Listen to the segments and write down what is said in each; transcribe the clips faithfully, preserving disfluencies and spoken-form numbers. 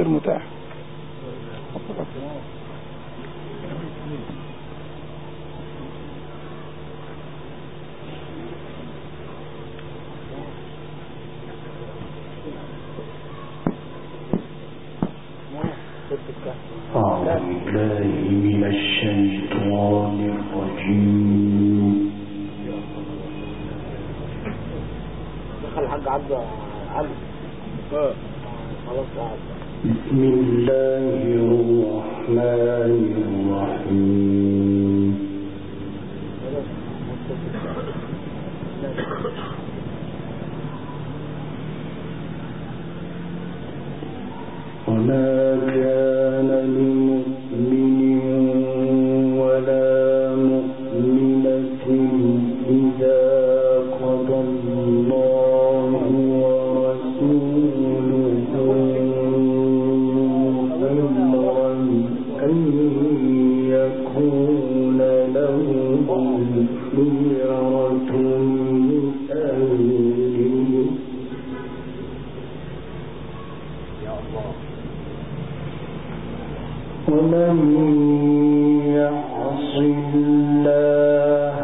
غير متاح. أعوذ بالله من الشيطان الرجيم. دخل الحاج عبد عبد خلاص قاعد. بسم الله الرحمن الرحيم. وما كان لمؤمن ولا مؤمنة إذا قضى الله ورسوله أمرا أن يكون لهم الخيرة من أمرهم. ومن يعص الله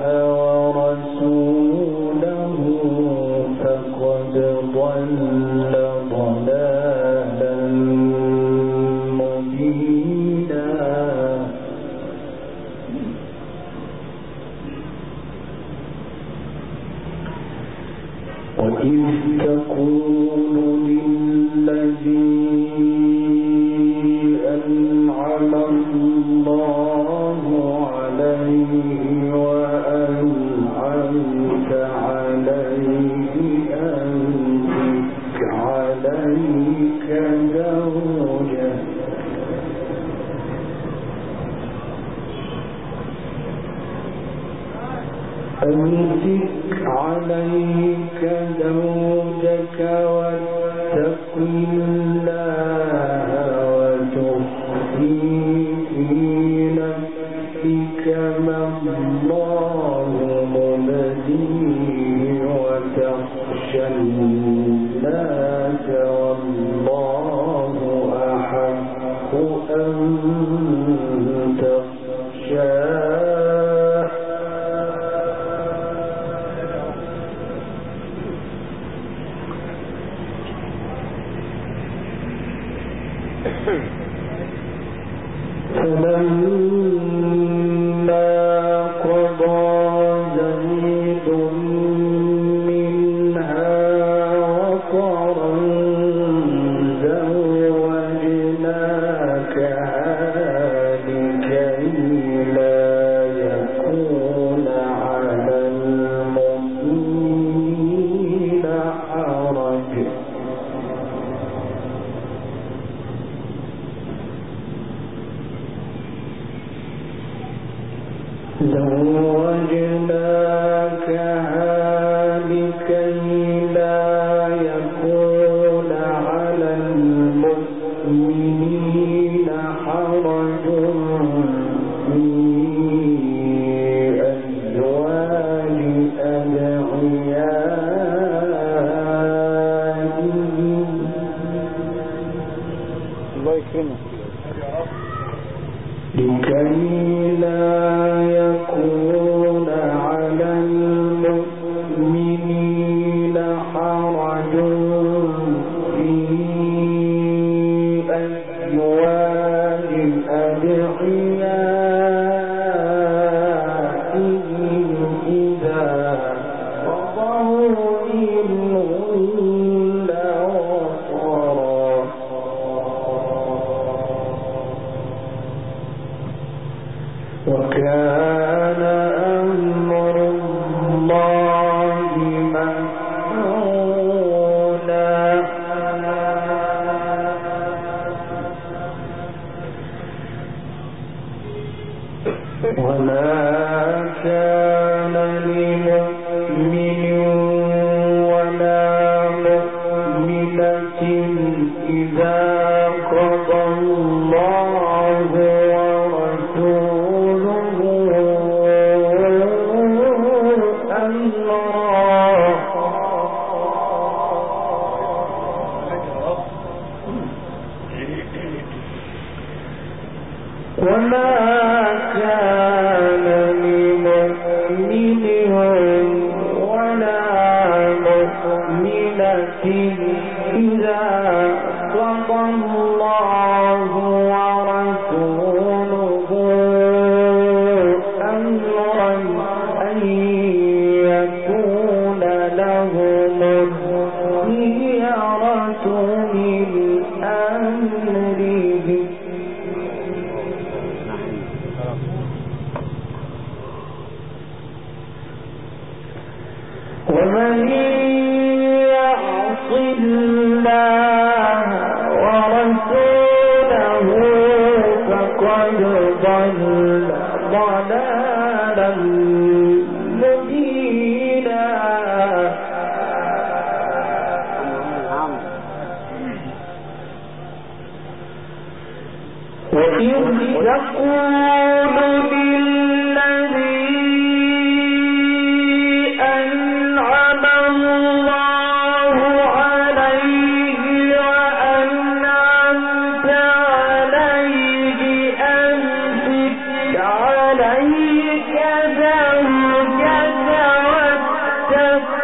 ورسوله فقد ضل ضلالا مبينا. وإذ تقول للذي أنعم الله عليه وأنعمت عليه أمسك عليك زوجك أمسك عليك زوجك واتق الله وتخفي في نفسك ما الله مبديه وتخشى الناس والله أحق أن تخشاه. فلما قضى زيد منها وطرا زوجناكها لكي لا يكون على المؤمنين حرج زوجناكها لكي لا يكون على المؤمنين حرج في أزواج أدعيائهم. الله يكرمك. لكي لا يكون على المؤمنين حرج في أزواج أدعيائهم إذا قضوا منهن وطرا. وكان أمر الله مفعولا. وما كان لمؤمن ولا مؤمنة إذا قضى الله ورسوله أمرا ضلالا مبينا وإذ تقول للذي أنعم الله عليه وأنعمت عليه أمسك عليك زوجك واتق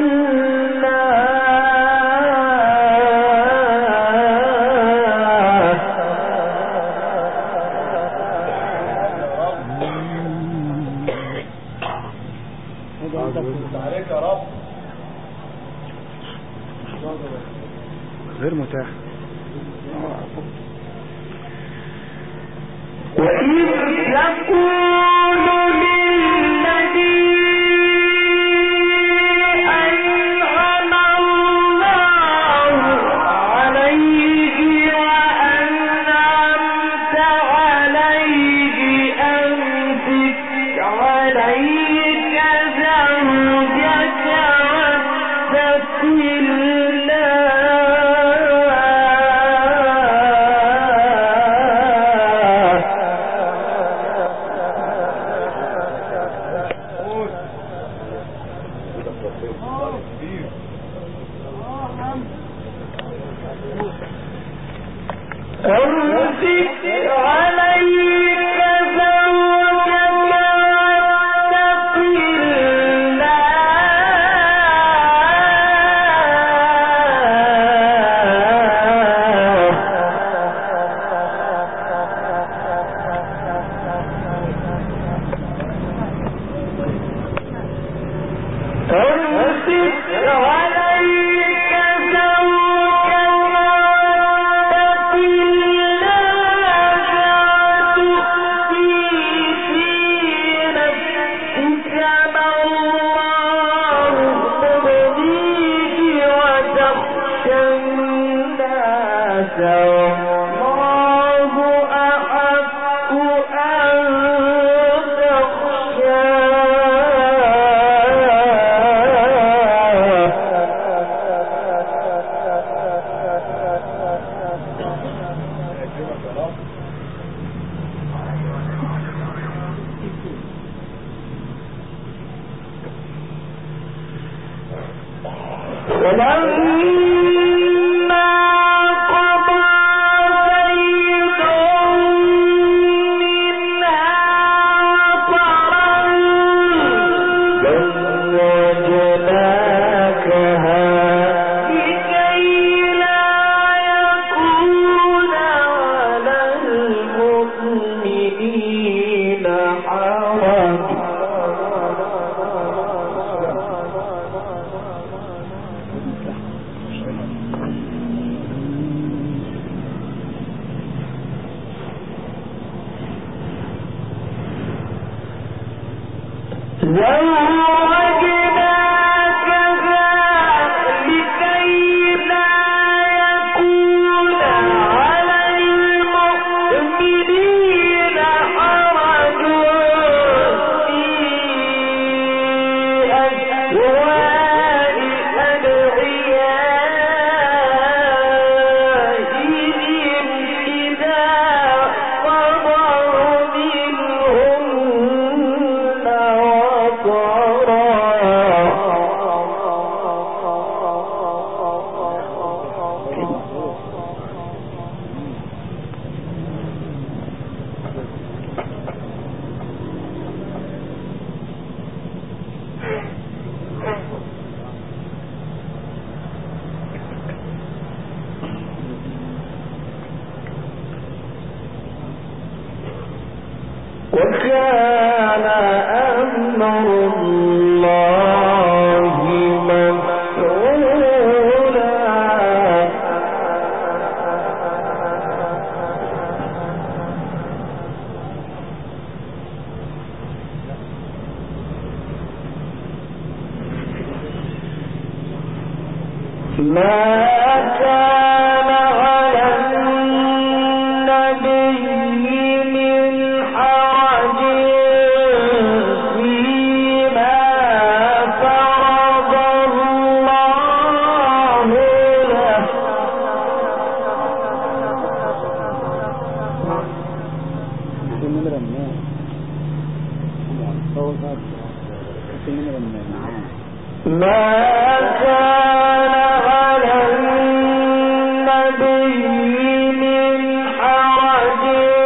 عليك يا رب غير متاح. وإذ تقول للذي أنعم الله عليه وأنعمت عليه أمسك عليك زوجك واتق أمسك عليك زوجك واتق الله أمسك عليك زوجك واتق ولما قضى زيد منها وطرا زوجناكها لكي لا يكون على المؤمنين حرج زوجناكها لكي لا يكون على المؤمنين حرج في أزواج أدعيائهم إذا قضوا منهن وطرا وكان أمر الله مفعولا ما كان على النبي من حرج ما كان على النبي من حرج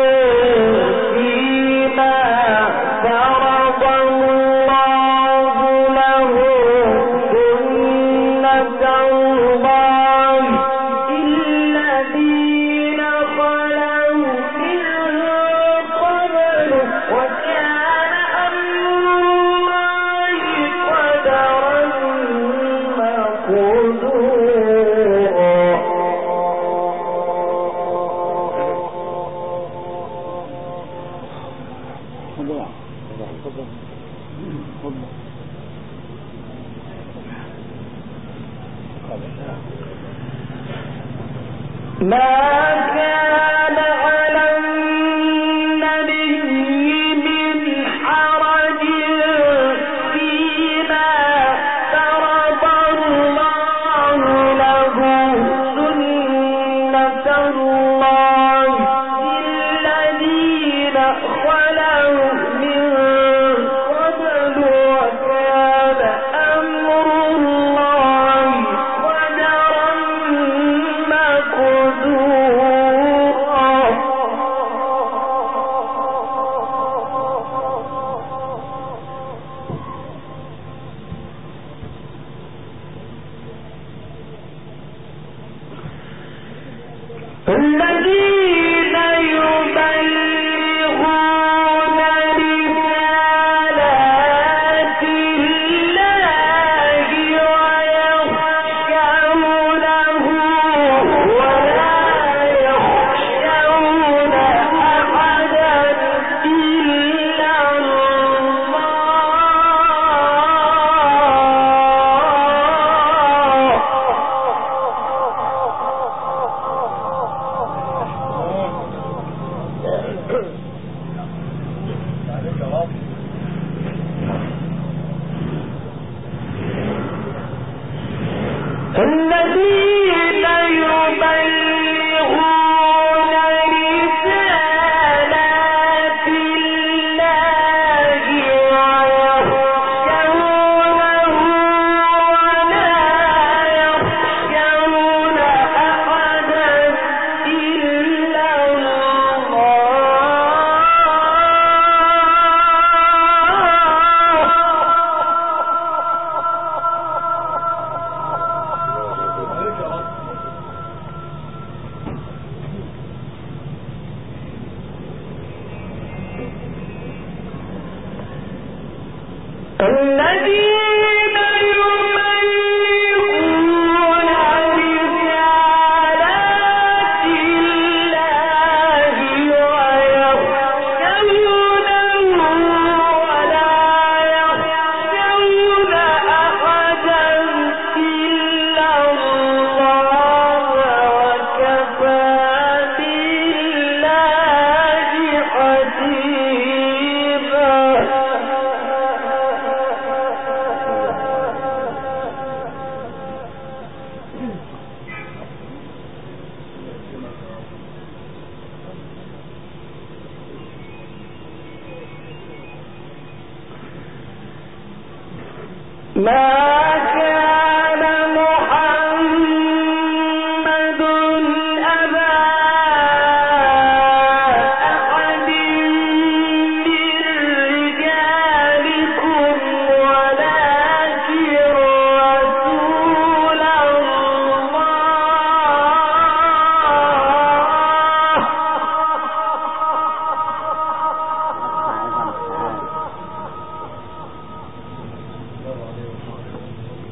فيما فرض الله له سنة الله الذين خلوا من قبل وكان أمر الله قدرا ما كان على النبي من حرج فيما فرض الله له سنة الله الذين خلوا من قبل وكان أمر الله قدرا الذين يبلغون رسالات الله ويخشونه ولا يخشون أحدا إلا الذين يبلغون رسالات الله ويخشونه ولا يخشون أحدا إلا الذين يبلغون رسالات الله ويخشونه ولا يخشون أحدا إلا الله وكفى بالله حسيبا. ما كان محمد أبا أحد من رجالكم ولكن رسول الله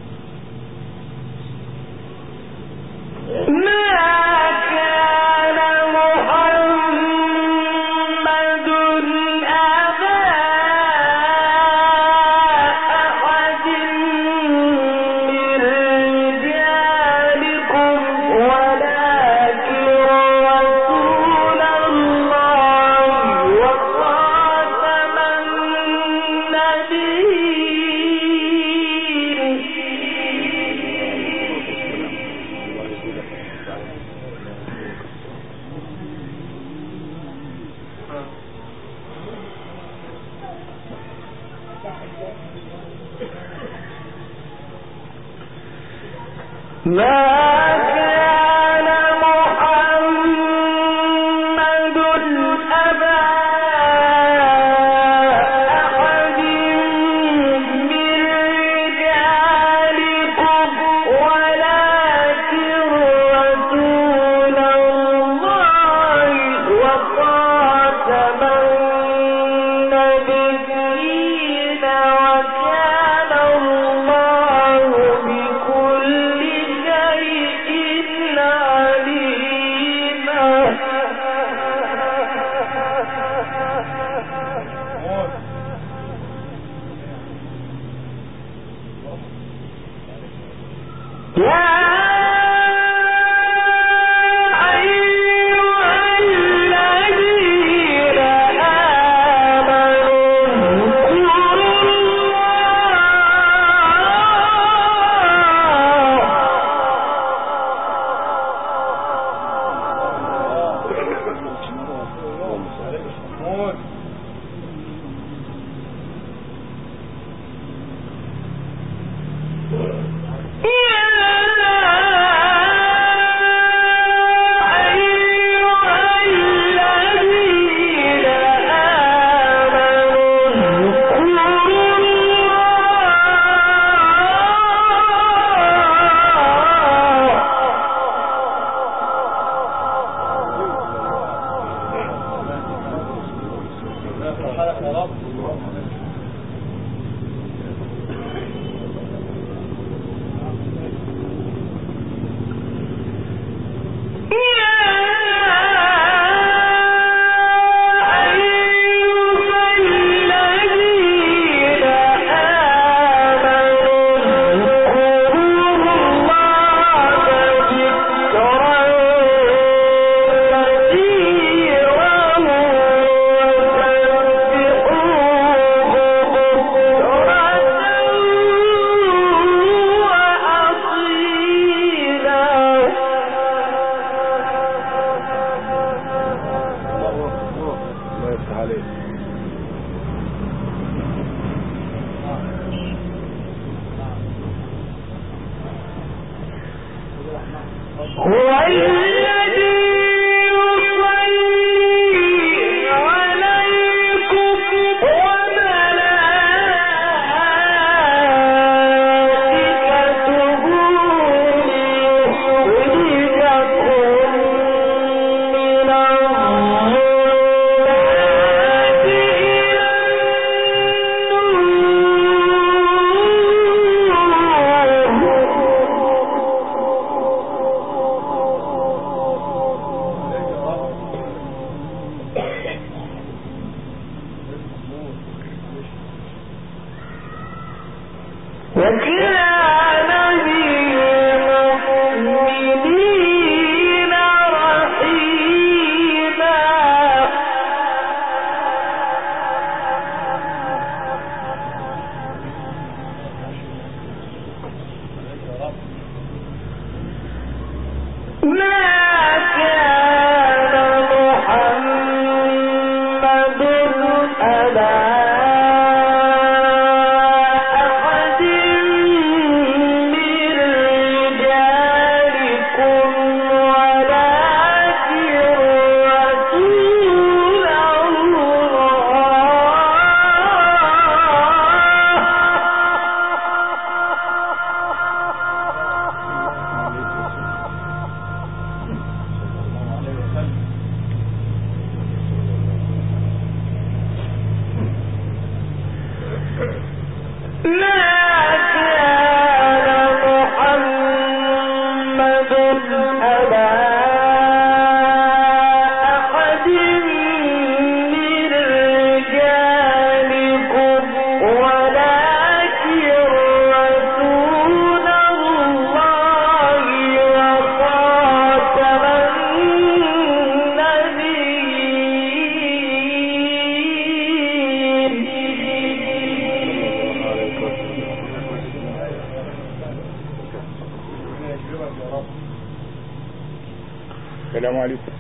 السلام عليكم.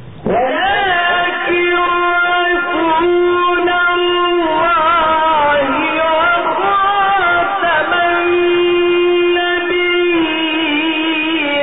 ولكن رسول الله وخاتم النبيين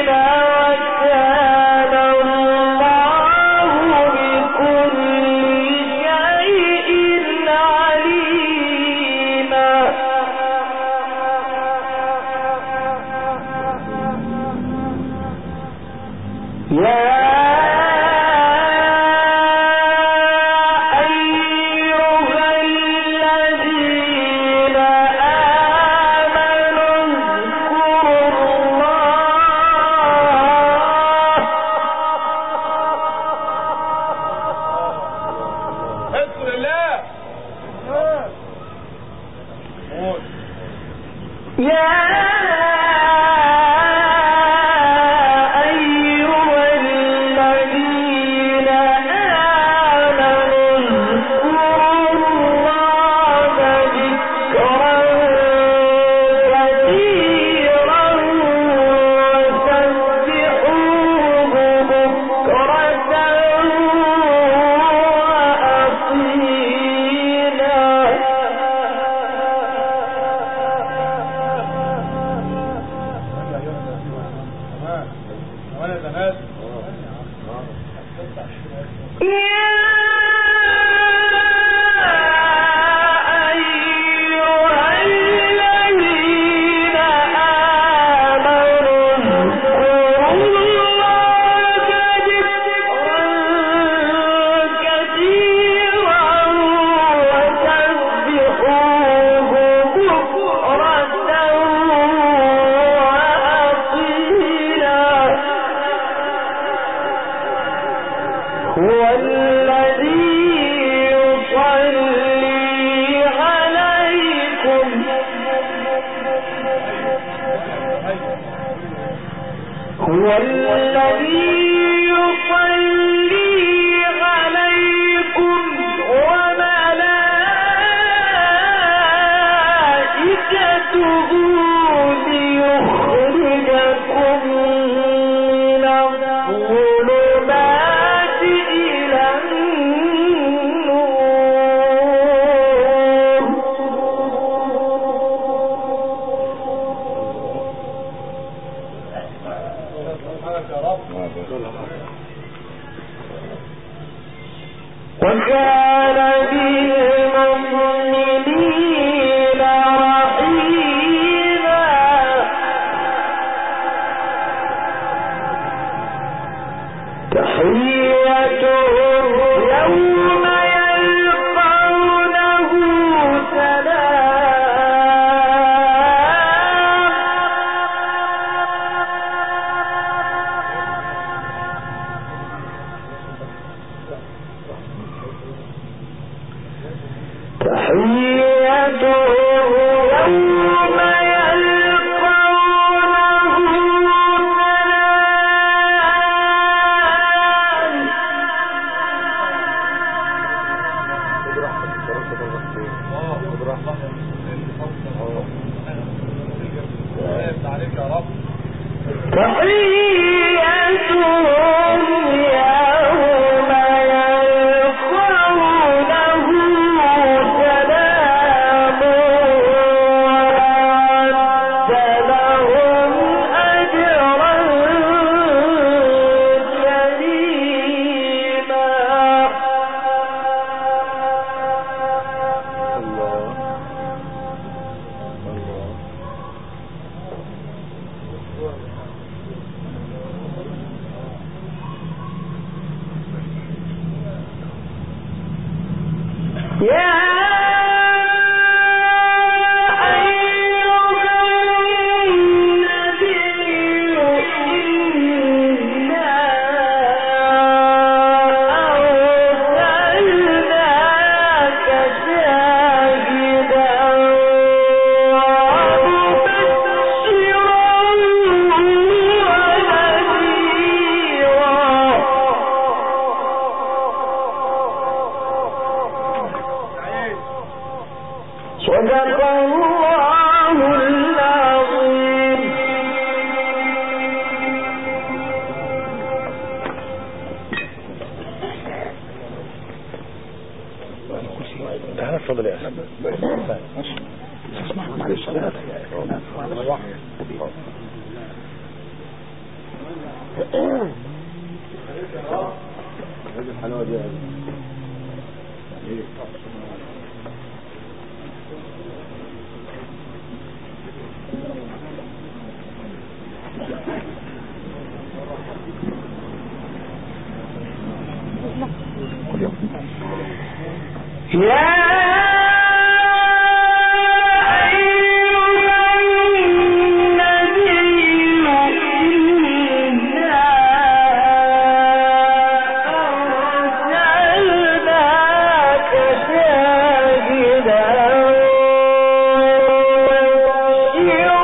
Yeah.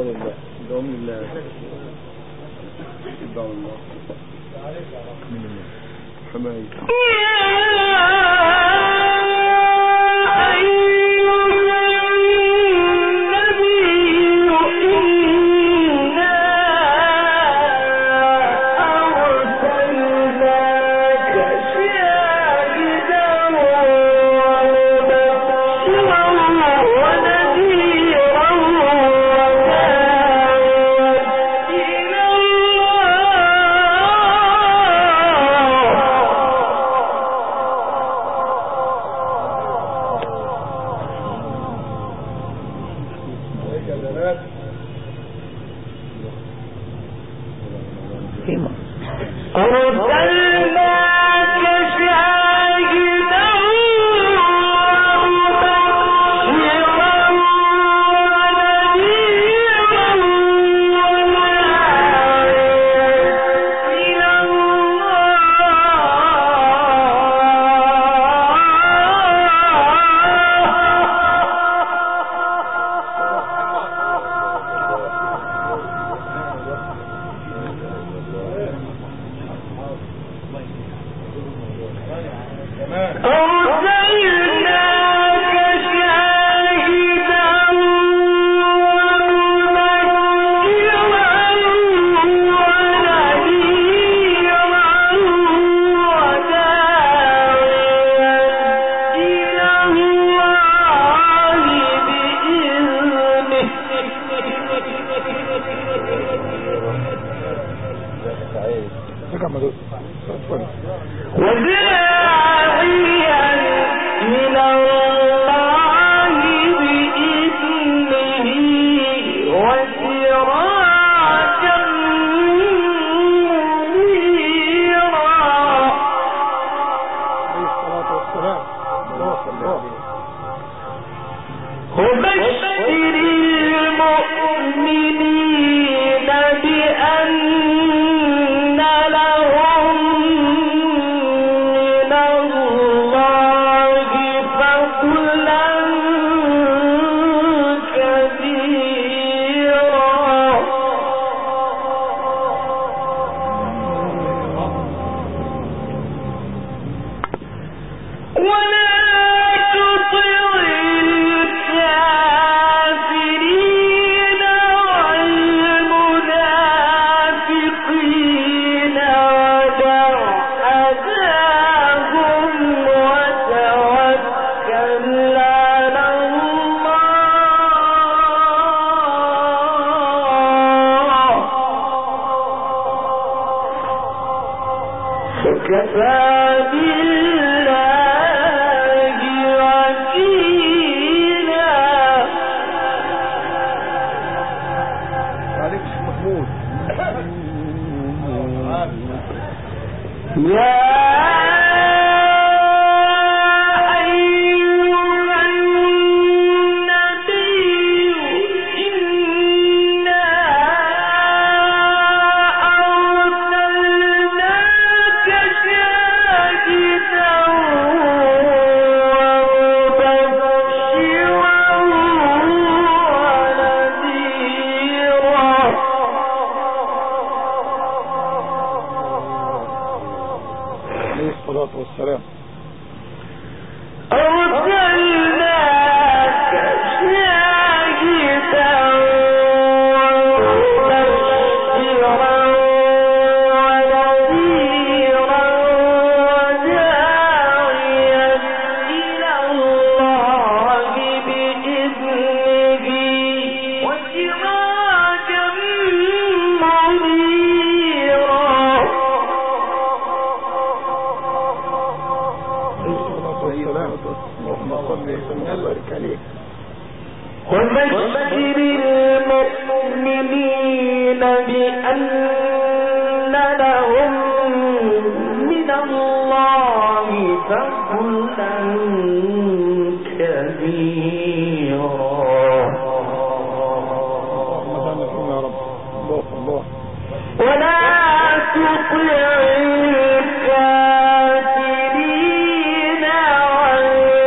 دوام الله دوام الله دوام الله حماية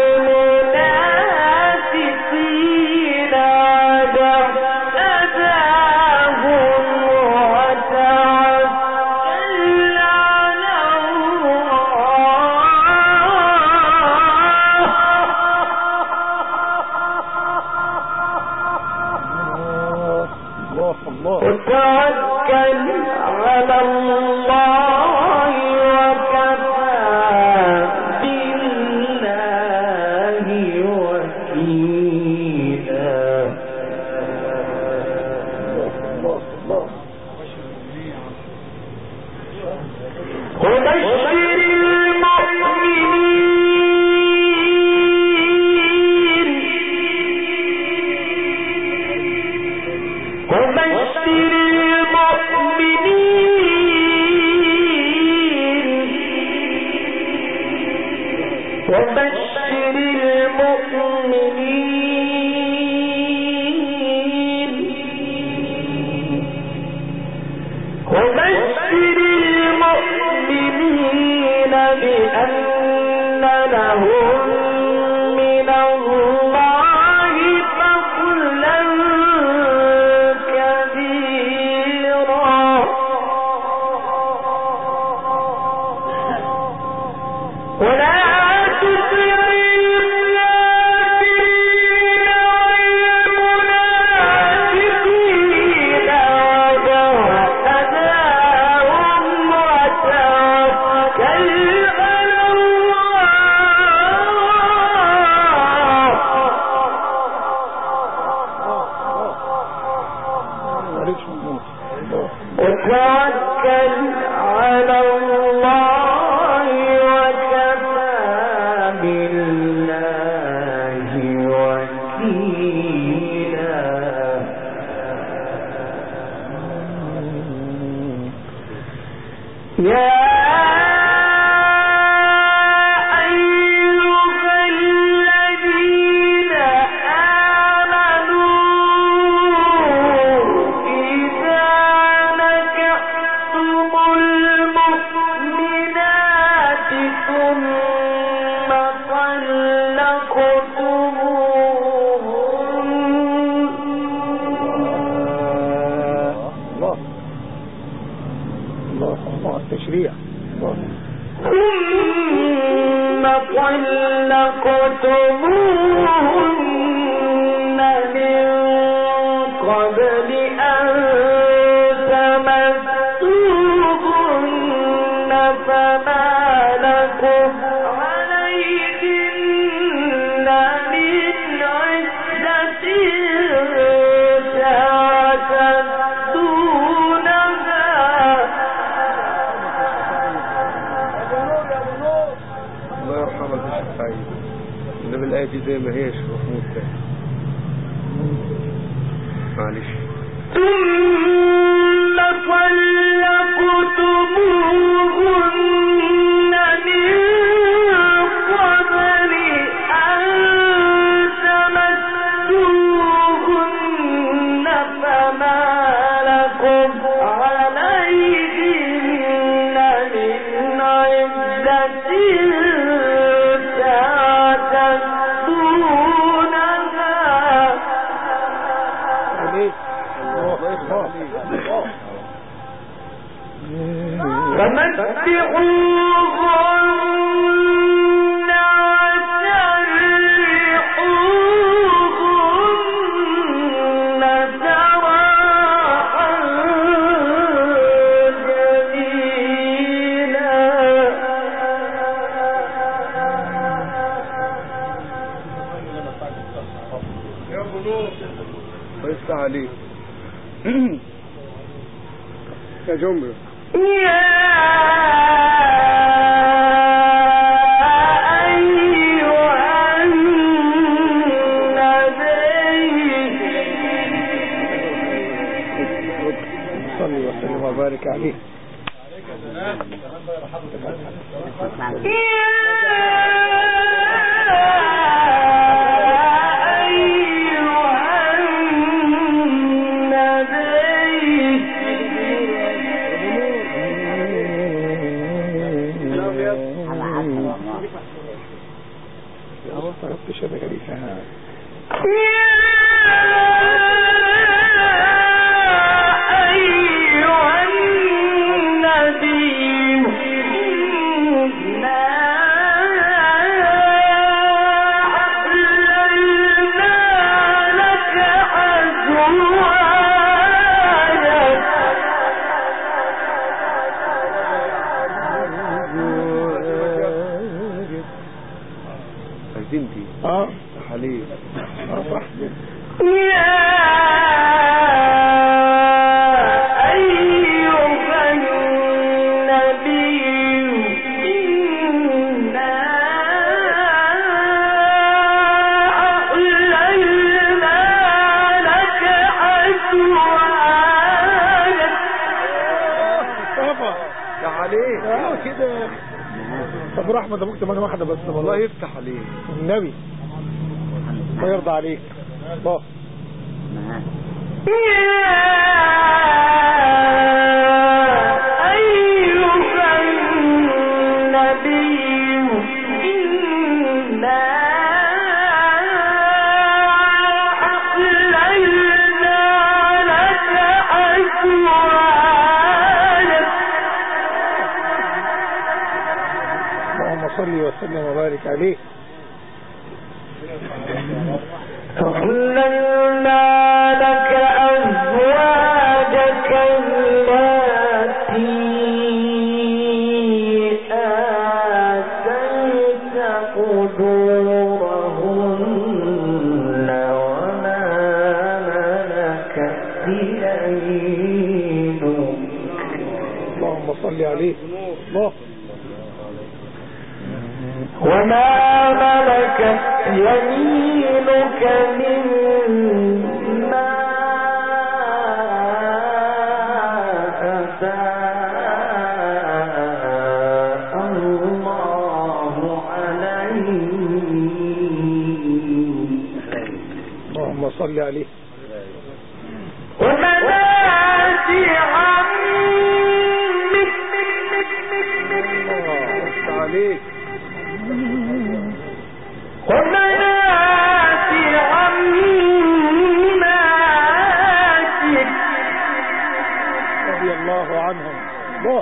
أَذَى الله الله وتوكل على الله وكفى بالله وكيلا. وبشر المؤمنين وبشر المؤمنين وبشر المؤمنين وبشر المؤمنين بأن لهم من الله فضلا كبيرا. ولا تطع الكافرين والمنافقين ودعهم وتوكل على الله. وتوكل على الله وكفى بالله وكيلا. يا أيها الذين آمنوا إذا نكحتم المؤمنات ثم طلقتموهن الله الله الله التشريع الله ثم طلقتموهن من قبل أن تمسوهن فما لكم عليهن من عدة تعتدونها. الله يرحمك يا شيخ سعيد. اللي بالآية دي زي ما هي شيخ محمود تاني معلش. ثم طلقتموهن من قبل أن تمسوهن فما لكم عليهن من عدة تعتدونها. عليك الله الله فمتعوهن وسرحوهن سراحا جميلا. يا بنور ويفتح عليك يا جمرة. يا أيها النبي صلي وسلم وبارك عليه. طلبت شبكة لي فيها أيها النبي طب رحمة ابوك كمان واحدة بس الله يفتح عليك النبي ويرضى عليك الله. صلي وسلم وبارك عليه. أحللنا لك أزواجك التي آتيت أجورهن وما ملكت يمينك. اللهم صل عليه الله. وما ملكت يمينك مما أفاء الله عليك. اللهم صل عليه. وبنات عمك عليك وبنات عماتك رضي الله عنهم الله.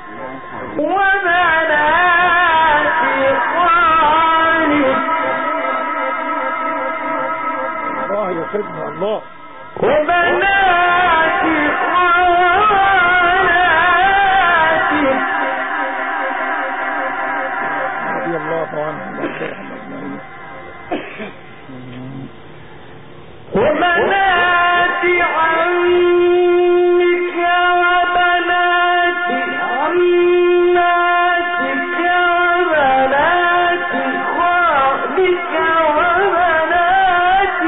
وبنات خالك الله يسعدنا الله. وبنات خالاتك رضي الله عنهم وبنات عمك وبنات عماتك وبنات خالك وبنات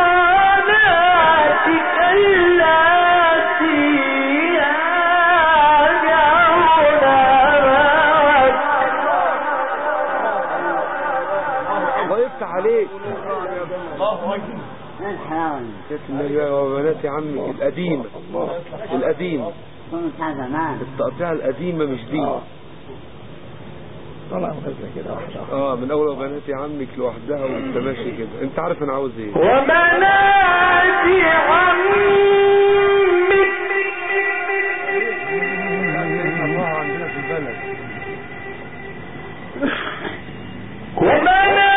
خالاتك اللاتي هاجرن معك. الله يفتح عليك. وبنات عمك القديمة القديمة التقطيع القديمة مش دي. طلع مغزة كده واحدة اه من اول وبنات عمك لوحدها وانت ماشي كده. انت عارف انا عاوز ايه. وبنات عمك الله عندنا في البلد. وبنات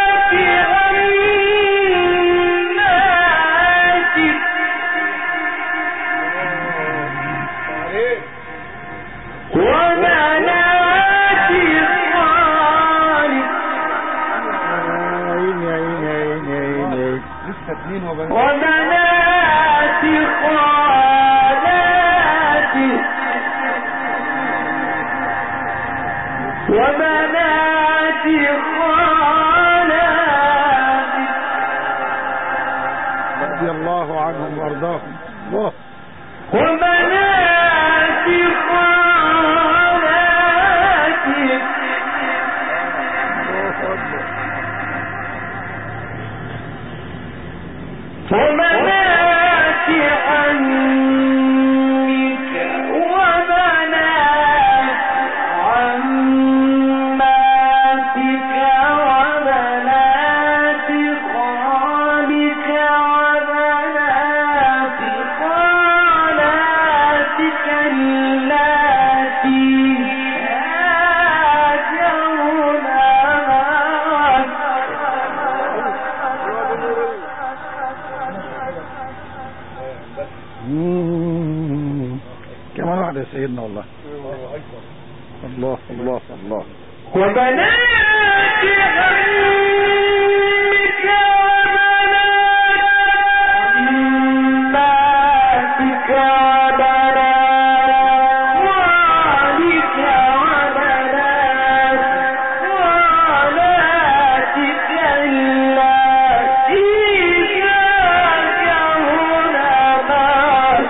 وبنات خالك عيني عيني عيني عيني لسه اتنين وبنات وبنات خالاتك وبنات خالاتك رضي الله عنهم وارضاهم الله. وبنات خالاتك وبنات عمك وبنات عماتك وبنات خالك وبنات خالاتك اللاتي هاجرن معك. مم. كمان واحدة يا سيدنا والله. الله الله الله. وبنات عمك وبنات عماتك وبنات خالك وبنات خالاتك اللاتي هاجرن معك.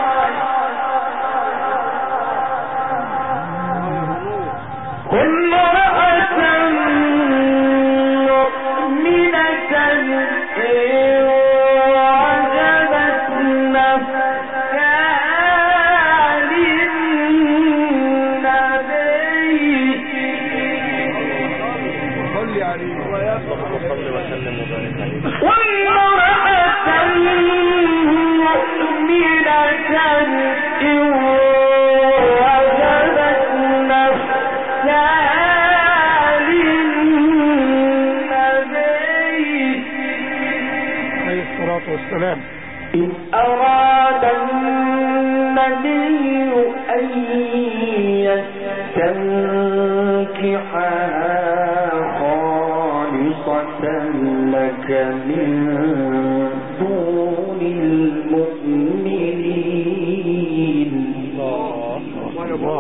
امرأة الله.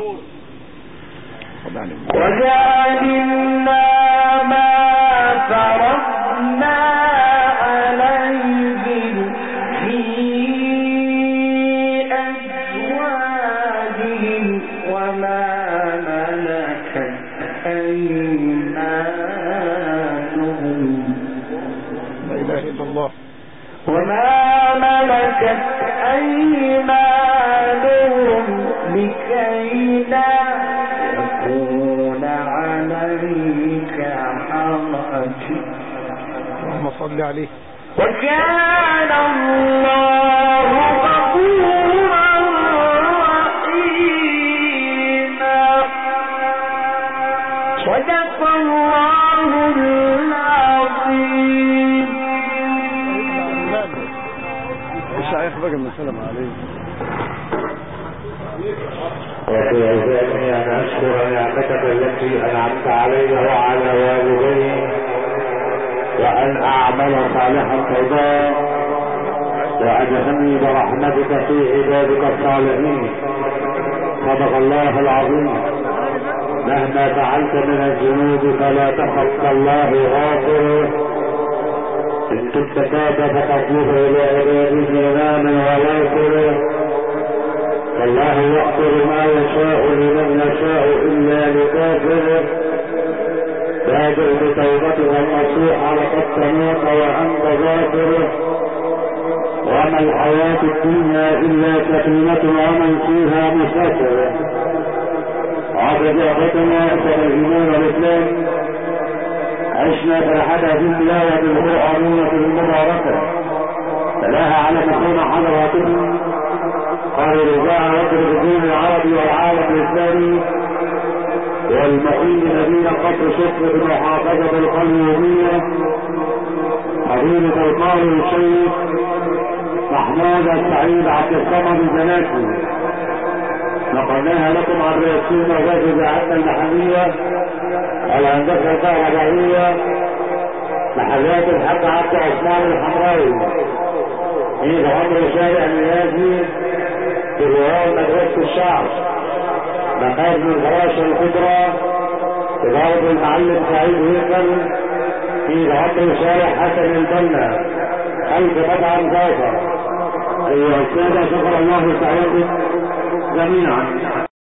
وجعلنا ما فرضنا عليهم في أزواجهم وما ملكت أيمانهم لا إله إلا الله. وما ملكت أيمانهم لكي لا يكون عليك حرج. اللهم صل عليه. وكان الله غفورا رحيما. صدق الله العظيم. الشيخ بقى المسلم عليه. وفي عزائي أن أشكر نعمتك التي أنعمت علي وعلى والدي وأن أعمل صالحا ترضاه وأدخلني برحمتك في عبادك الصالحين. صدق الله العظيم. مهما فعلت من الذنوب فلا تخف كالله غافر. إن كنت تاب فتطلب إلى عباده إماما ويغفر. فالله يغفر ما يشاء لمن يشاء إلا لكافر. بادر بتوبتك النصوحة لقد تموت وأنت ظافر. وما الحياة الدنيا إلا سفينة ومن فيها مسافر. عبد إخوتنا أسأل الإيمان والإسلام عشنا فرحتها في التلاوة القرآنية المباركة فلاها على مكان حضراتكم. قال رجاء يضرب الدين العربي والعالم الإسلامي والمقيم مدينة قصر شكر بمحافظة القليوبية فضيلة القارئ الشيخ محمود السعيد عبد الصمد الزناتي. نقلناها لكم عن رئيسين وزارة الإذاعات المحلية الهندسة الكهربائية محلات الحاج عبد عثمان الحمراوي في عمر شارع النيازي في رواية مدرسة الشعب مخازن الفراشة الكبرى في دارة المعلم سعيد هيكل في عمر شارع حسن البنا خلف مطعم زافر. أيها السادة شكر الله سعيكم جميعا.